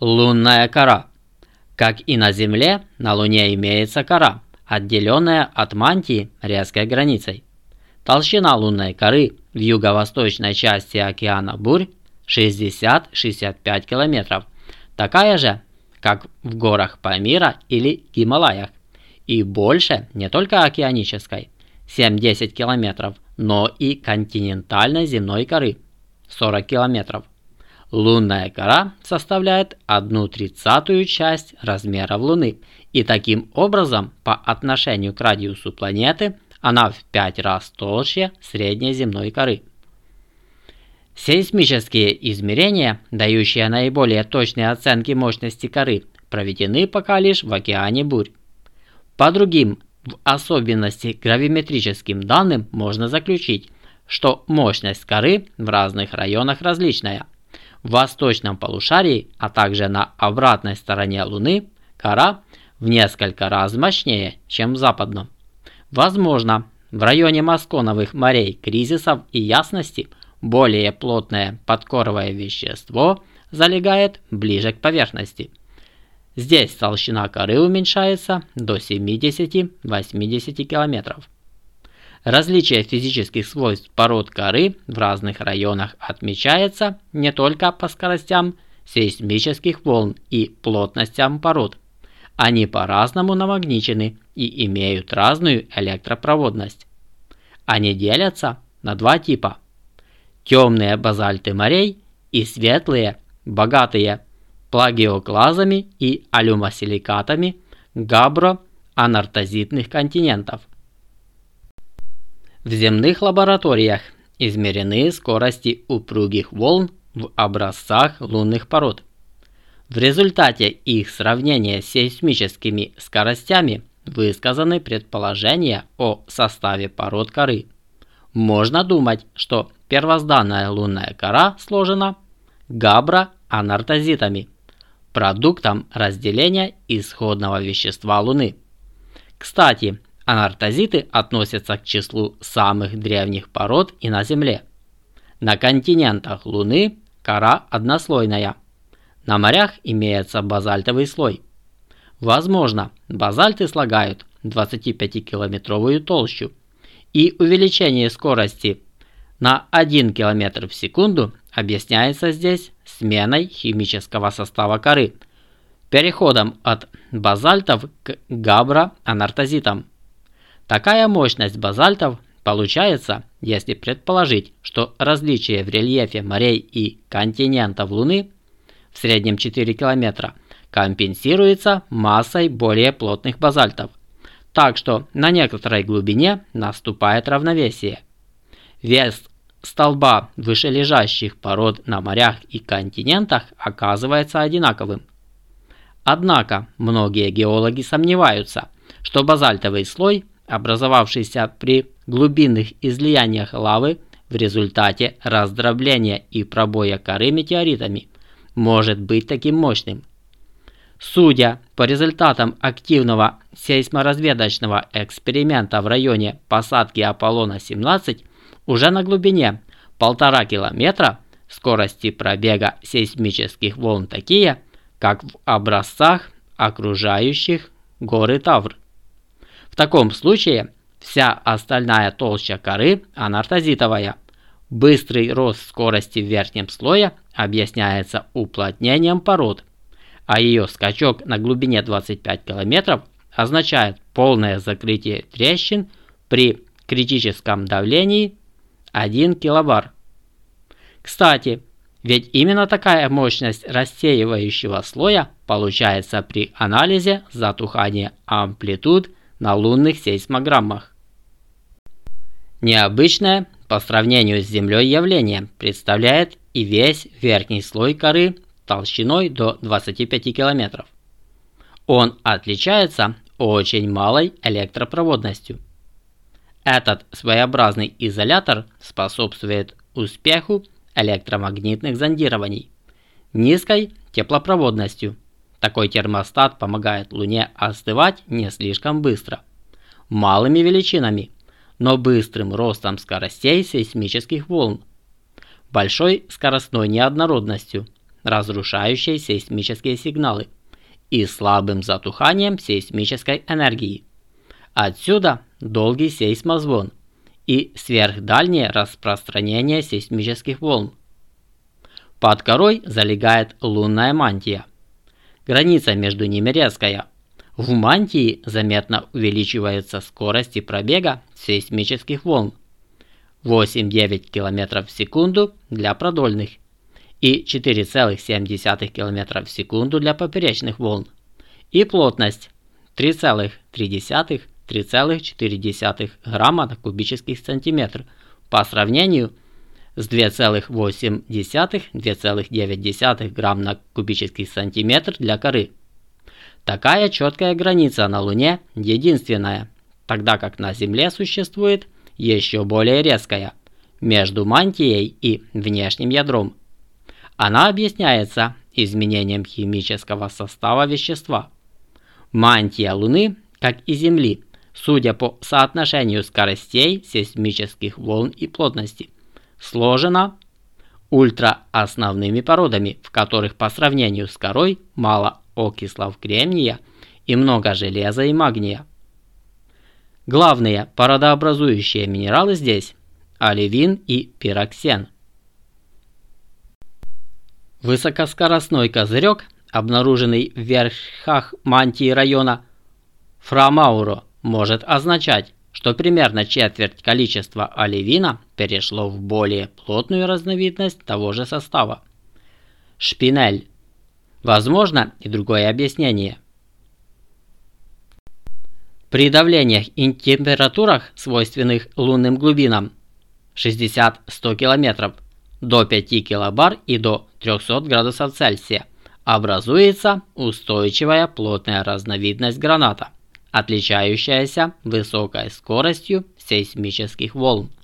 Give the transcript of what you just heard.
Лунная кора. Как и на Земле, на Луне имеется кора, отделенная от мантии резкой границей. Толщина лунной коры в юго-восточной части океана Бурь 60-65 км, такая же, как в горах Памира или Гималаях, и больше не только океанической 7-10 км, но и континентальной земной коры 40 км. Лунная кора составляет 1/30 часть размеров Луны, и таким образом по отношению к радиусу планеты она в 5 раз толще средней земной коры. Сейсмические измерения, дающие наиболее точные оценки мощности коры, проведены пока лишь в океане Бурь. По другим, в особенности гравиметрическим данным, можно заключить, что мощность коры в разных районах различная. В восточном полушарии, а также на обратной стороне Луны, кора в несколько раз мощнее, чем в западном. Возможно, в районе Масконовых морей кризисов и ясности более плотное подкоровое вещество залегает ближе к поверхности. Здесь толщина коры уменьшается до 70-80 км. Различие физических свойств пород коры в разных районах отмечается не только по скоростям сейсмических волн и плотностям пород. Они по-разному намагничены и имеют разную электропроводность. Они делятся на два типа: темные базальты морей и светлые, богатые плагиоклазами и алюмосиликатами габро-анартозитных континентов. В земных лабораториях измерены скорости упругих волн в образцах лунных пород. В результате их сравнения с сейсмическими скоростями высказаны предположения о составе пород коры. Можно думать, что первозданная лунная кора сложена габро-анартозитами, продуктом разделения исходного вещества Луны. Кстати, анартозиты относятся к числу самых древних пород и на Земле. На континентах Луны кора однослойная. На морях имеется базальтовый слой. Возможно, базальты слагают 25-километровую толщу, и увеличение скорости на 1 км в секунду объясняется здесь сменой химического состава коры, переходом от базальтов к габро-анартозитам. Такая мощность базальтов получается, если предположить, что различие в рельефе морей и континентов Луны в среднем 4 км компенсируется массой более плотных базальтов, так что на некоторой глубине наступает равновесие. Вес столба вышележащих пород на морях и континентах оказывается одинаковым. Однако многие геологи сомневаются, что базальтовый слой, образовавшийся при глубинных излияниях лавы в результате раздробления и пробоя коры метеоритами, может быть таким мощным. Судя по результатам активного сейсморазведочного эксперимента в районе посадки Аполлона-17, уже на глубине 1,5 километра скорости пробега сейсмических волн такие, как в образцах окружающих горы Тавр. В таком случае вся остальная толща коры анартозитовая. Быстрый рост скорости в верхнем слое объясняется уплотнением пород, а ее скачок на глубине 25 км означает полное закрытие трещин при критическом давлении 1 килобар. Кстати, ведь именно такая мощность рассеивающего слоя получается при анализе затухания амплитуд на лунных сейсмограммах. Необычное по сравнению с Землей явление представляет и весь верхний слой коры толщиной до 25 км. Он отличается очень малой электропроводностью. Этот своеобразный изолятор способствует успеху электромагнитных зондирований, низкой теплопроводностью. Такой термостат помогает Луне остывать не слишком быстро, малыми величинами, но быстрым ростом скоростей сейсмических волн, большой скоростной неоднородностью, разрушающей сейсмические сигналы, и слабым затуханием сейсмической энергии. Отсюда долгий сейсмозвон и сверхдальнее распространение сейсмических волн. Под корой залегает лунная мантия. Граница между ними резкая. В мантии заметно увеличивается скорость пробега сейсмических волн 8-9 км в секунду для продольных и 4,7 км в секунду для поперечных волн, и плотность 3,3-3,4 грамма на кубический сантиметр по сравнению с 2,8-2,9 грамм на кубический сантиметр для коры. Такая четкая граница на Луне единственная, тогда как на Земле существует еще более резкая, между мантией и внешним ядром. Она объясняется изменением химического состава вещества. Мантия Луны, как и Земли, судя по соотношению скоростей сейсмических волн и плотности, сложена ультраосновными породами, в которых по сравнению с корой мало окислов кремния и много железа и магния. Главные породообразующие минералы здесь – оливин и пироксен. Высокоскоростной козырек, обнаруженный в верхах мантии района Фра-Мауро, может означать, что примерно четверть количества оливина перешло в более плотную разновидность того же состава – шпинель. Возможно и другое объяснение. При давлениях и температурах, свойственных лунным глубинам 60-100 км, до 5 килобар и до 300 градусов Цельсия, образуется устойчивая плотная разновидность граната, отличающаяся высокой скоростью сейсмических волн.